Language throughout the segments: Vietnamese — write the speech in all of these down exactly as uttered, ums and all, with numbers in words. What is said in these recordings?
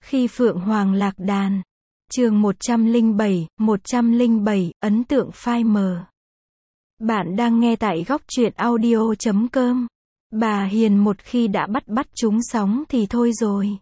Khi Phượng Hoàng lạc đàn. Chương một trăm lẻ bảy, một trăm lẻ bảy, ấn tượng phai mờ. Bạn đang nghe tại góc truyện audio chấm com. Bà Hiền một khi đã bắt bắt chúng sóng thì thôi rồi.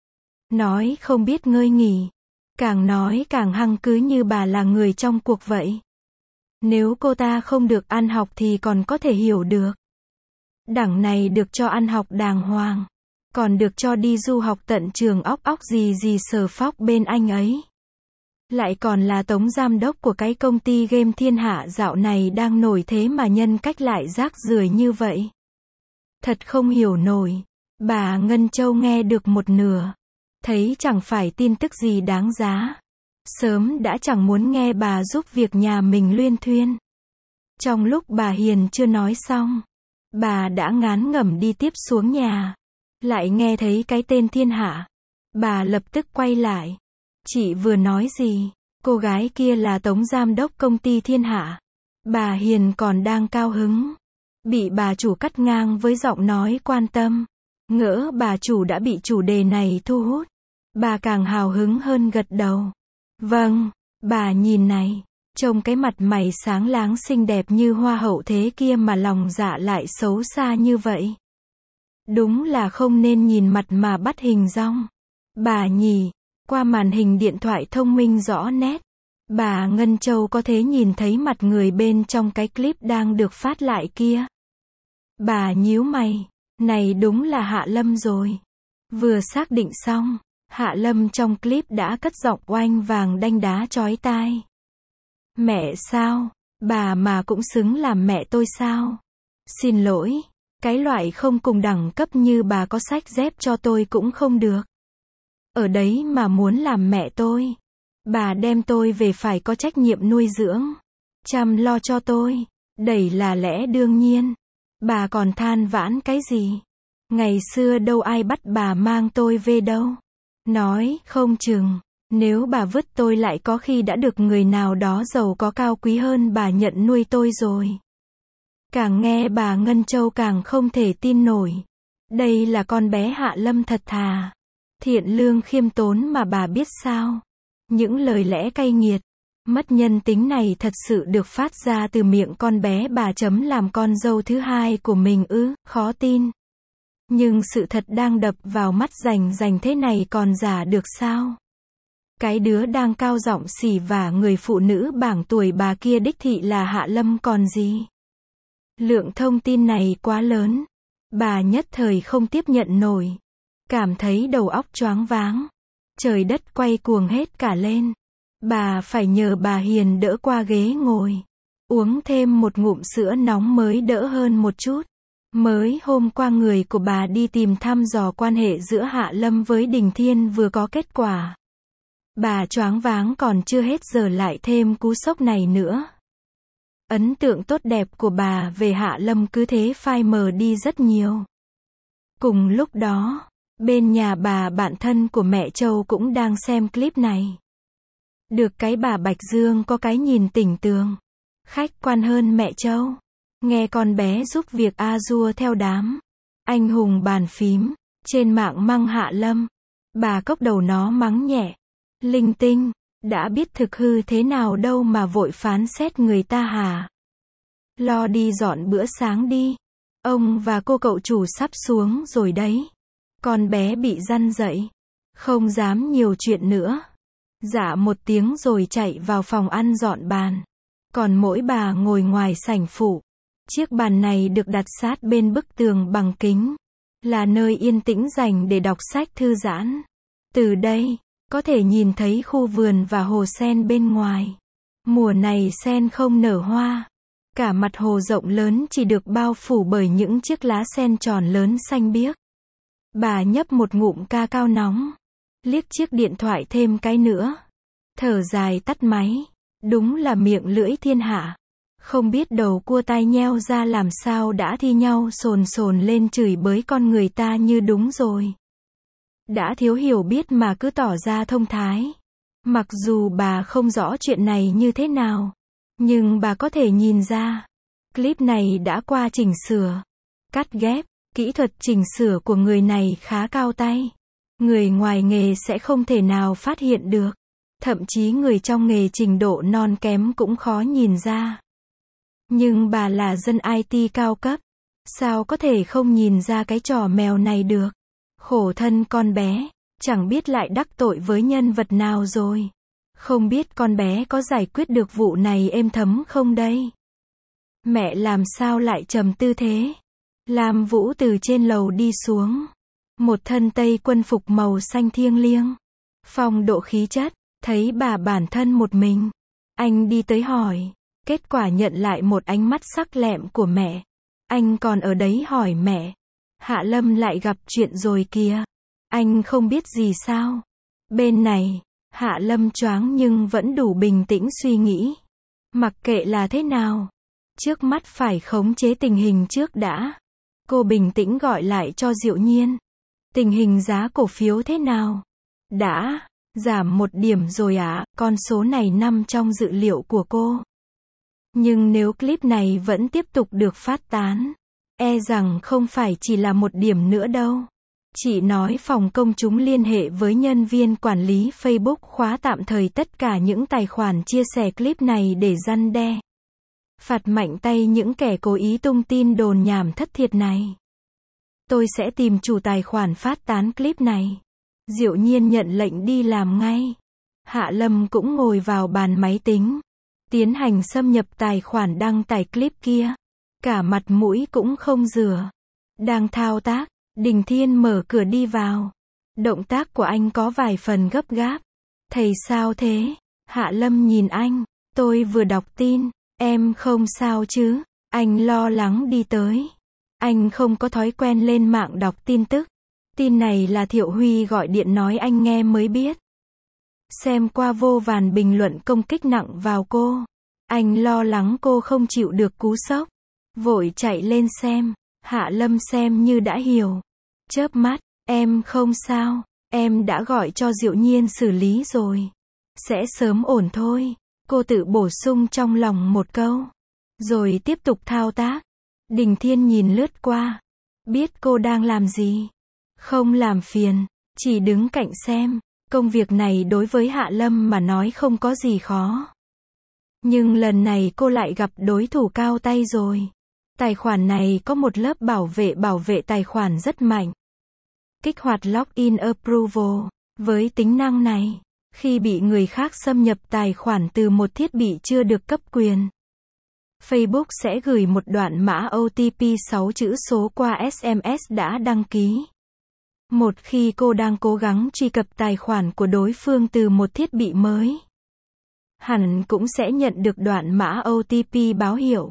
Nói không biết ngơi nghỉ. Càng nói càng hăng, cứ như bà là người trong cuộc vậy. Nếu cô ta không được ăn học thì còn có thể hiểu được. Đằng này được cho ăn học đàng hoàng. Còn được cho đi du học tận trường óc óc gì gì sờ phóc bên anh ấy. Lại còn là tổng giám đốc của cái công ty game thiên hạ dạo này đang nổi thế mà nhân cách lại rác rưởi như vậy. Thật không hiểu nổi. Bà Ngân Châu nghe được một nửa. Thấy chẳng phải tin tức gì đáng giá. Sớm đã chẳng muốn nghe bà giúp việc nhà mình luyên thuyên. Trong lúc bà Hiền chưa nói xong, bà đã ngán ngẩm đi tiếp xuống nhà. Lại nghe thấy cái tên thiên hạ. Bà lập tức quay lại. Chị vừa nói gì? Cô gái kia là tổng giám đốc công ty thiên hạ. Bà Hiền còn đang cao hứng. Bị bà chủ cắt ngang với giọng nói quan tâm. Ngỡ bà chủ đã bị chủ đề này thu hút. Bà càng hào hứng hơn gật đầu. Vâng, bà nhìn này. Trông cái mặt mày sáng láng xinh đẹp như hoa hậu thế kia mà lòng dạ lại xấu xa như vậy. Đúng là không nên nhìn mặt mà bắt hình dong. Bà nhỉ, qua màn hình điện thoại thông minh rõ nét. Bà Ngân Châu có thể nhìn thấy mặt người bên trong cái clip đang được phát lại kia. Bà nhíu mày, này đúng là Hạ Lâm rồi. Vừa xác định xong, Hạ Lâm trong clip đã cất giọng oanh vàng đanh đá chói tai. Mẹ sao? Bà mà cũng xứng làm mẹ tôi sao? Xin lỗi, cái loại không cùng đẳng cấp như bà có sách dép cho tôi cũng không được. Ở đấy mà muốn làm mẹ tôi. Bà đem tôi về phải có trách nhiệm nuôi dưỡng, chăm lo cho tôi. Đẩy là lẽ đương nhiên. Bà còn than vãn cái gì? Ngày xưa đâu ai bắt bà mang tôi về đâu. Nói không chừng, nếu bà vứt tôi lại có khi đã được người nào đó giàu có cao quý hơn bà nhận nuôi tôi rồi. Càng nghe bà Ngân Châu càng không thể tin nổi. Đây là con bé Hạ Lâm thật thà. Thiện lương khiêm tốn mà bà biết sao. Những lời lẽ cay nghiệt, mất nhân tính này thật sự được phát ra từ miệng con bé bà chấm làm con dâu thứ hai của mình ư, khó tin. Nhưng sự thật đang đập vào mắt rành rành thế này còn giả được sao? Cái đứa đang cao giọng xỉ vả người phụ nữ bảng tuổi bà kia đích thị là Hạ Lâm còn gì? Lượng thông tin này quá lớn. Bà nhất thời không tiếp nhận nổi. Cảm thấy đầu óc choáng váng. Trời đất quay cuồng hết cả lên. Bà phải nhờ bà Hiền đỡ qua ghế ngồi. Uống thêm một ngụm sữa nóng mới đỡ hơn một chút. Mới hôm qua người của bà đi tìm thăm dò quan hệ giữa Hạ Lâm với Đình Thiên vừa có kết quả. Bà choáng váng còn chưa hết giờ lại thêm cú sốc này nữa. Ấn tượng tốt đẹp của bà về Hạ Lâm cứ thế phai mờ đi rất nhiều. Cùng lúc đó, bên nhà bà bạn thân của mẹ Châu cũng đang xem clip này. Được cái bà Bạch Dương có cái nhìn tỉnh tường, khách quan hơn mẹ Châu. Nghe con bé giúp việc a dua theo đám anh hùng bàn phím trên mạng măng Hạ Lâm. Bà cốc đầu nó mắng nhẹ. Linh tinh, đã biết thực hư thế nào đâu mà vội phán xét người ta hả? Lo đi dọn bữa sáng đi. Ông và cô cậu chủ sắp xuống rồi đấy. Con bé bị răn dậy. Không dám nhiều chuyện nữa. Dạ một tiếng rồi chạy vào phòng ăn dọn bàn. Còn mỗi bà ngồi ngoài sảnh phụ. Chiếc bàn này được đặt sát bên bức tường bằng kính. Là nơi yên tĩnh dành để đọc sách thư giãn. Từ đây, có thể nhìn thấy khu vườn và hồ sen bên ngoài. Mùa này sen không nở hoa. Cả mặt hồ rộng lớn chỉ được bao phủ bởi những chiếc lá sen tròn lớn xanh biếc. Bà nhấp một ngụm ca cao nóng. Liếc chiếc điện thoại thêm cái nữa. Thở dài tắt máy. Đúng là miệng lưỡi thiên hạ. Không biết đầu cua tai nheo ra làm sao đã thi nhau sồn sồn lên chửi bới con người ta như đúng rồi. Đã thiếu hiểu biết mà cứ tỏ ra thông thái. Mặc dù bà không rõ chuyện này như thế nào. Nhưng bà có thể nhìn ra. Clip này đã qua chỉnh sửa. Cắt ghép. Kỹ thuật chỉnh sửa của người này khá cao tay. Người ngoài nghề sẽ không thể nào phát hiện được. Thậm chí người trong nghề trình độ non kém cũng khó nhìn ra. Nhưng bà là dân i tê cao cấp. Sao có thể không nhìn ra cái trò mèo này được? Khổ thân con bé, chẳng biết lại đắc tội với nhân vật nào rồi. Không biết con bé có giải quyết được vụ này êm thấm không đây? Mẹ làm sao lại trầm tư thế? Lam Vũ từ trên lầu đi xuống. Một thân tây quân phục màu xanh thiêng liêng. Phong độ khí chất, thấy bà bản thân một mình. Anh đi tới hỏi. Kết quả nhận lại một ánh mắt sắc lẹm của mẹ. Anh còn ở đấy hỏi mẹ. Hạ Lâm lại gặp chuyện rồi kìa. Anh không biết gì sao? Bên này, Hạ Lâm choáng nhưng vẫn đủ bình tĩnh suy nghĩ. Mặc kệ là thế nào. Trước mắt phải khống chế tình hình trước đã. Cô bình tĩnh gọi lại cho Diệu Nhiên. Tình hình giá cổ phiếu thế nào? Đã giảm một điểm rồi ạ, à, con số này nằm trong dự liệu của cô. Nhưng nếu clip này vẫn tiếp tục được phát tán, e rằng không phải chỉ là một điểm nữa đâu. Chị nói phòng công chúng liên hệ với nhân viên quản lý Facebook khóa tạm thời tất cả những tài khoản chia sẻ clip này để răn đe. Phạt mạnh tay những kẻ cố ý tung tin đồn nhảm thất thiệt này. Tôi sẽ tìm chủ tài khoản phát tán clip này. Diệu Nhiên nhận lệnh đi làm ngay. Hạ Lâm cũng ngồi vào bàn máy tính. Tiến hành xâm nhập tài khoản đăng tải clip kia. Cả mặt mũi cũng không rửa. Đang thao tác, Đình Thiên mở cửa đi vào. Động tác của anh có vài phần gấp gáp. Thầy sao thế? Hạ Lâm nhìn anh. Tôi vừa đọc tin. Em không sao chứ? Anh lo lắng đi tới. Anh không có thói quen lên mạng đọc tin tức. Tin này là Thiệu Huy gọi điện nói anh nghe mới biết. Xem qua vô vàn bình luận công kích nặng vào cô. Anh lo lắng cô không chịu được cú sốc. Vội chạy lên xem. Hạ Lâm xem như đã hiểu. Chớp mắt, em không sao. Em đã gọi cho Diệu Nhiên xử lý rồi. Sẽ sớm ổn thôi. Cô tự bổ sung trong lòng một câu. Rồi tiếp tục thao tác. Đình Thiên nhìn lướt qua. Biết cô đang làm gì. Không làm phiền. Chỉ đứng cạnh xem. Công việc này đối với Hạ Lâm mà nói không có gì khó. Nhưng lần này cô lại gặp đối thủ cao tay rồi. Tài khoản này có một lớp bảo vệ bảo vệ tài khoản rất mạnh. Kích hoạt Login Approval. Với tính năng này, khi bị người khác xâm nhập tài khoản từ một thiết bị chưa được cấp quyền, Facebook sẽ gửi một đoạn mã O T P sáu chữ số qua S M S đã đăng ký. Một khi cô đang cố gắng truy cập tài khoản của đối phương từ một thiết bị mới, hẳn cũng sẽ nhận được đoạn mã O T P báo hiệu.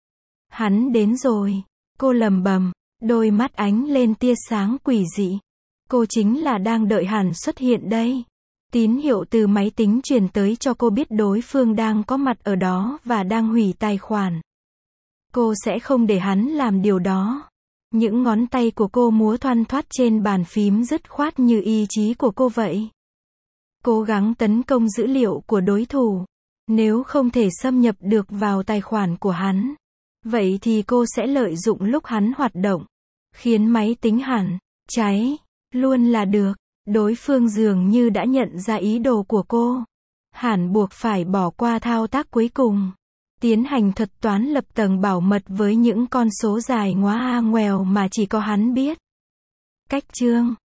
Hắn đến rồi. Cô lầm bầm, đôi mắt ánh lên tia sáng quỷ dị. Cô chính là đang đợi hắn xuất hiện đây. Tín hiệu từ máy tính truyền tới cho cô biết đối phương đang có mặt ở đó và đang hủy tài khoản. Cô sẽ không để hắn làm điều đó. Những ngón tay của cô múa thoăn thoắt trên bàn phím dứt khoát như ý chí của cô vậy. Cố gắng tấn công dữ liệu của đối thủ. Nếu không thể xâm nhập được vào tài khoản của hắn, vậy thì cô sẽ lợi dụng lúc hắn hoạt động, khiến máy tính hẳn cháy luôn là được. Đối phương dường như đã nhận ra ý đồ của cô. Hẳn buộc phải bỏ qua thao tác cuối cùng. Tiến hành thuật toán lập tầng bảo mật với những con số dài ngoá ngoèo mà chỉ có hắn biết. Cách chương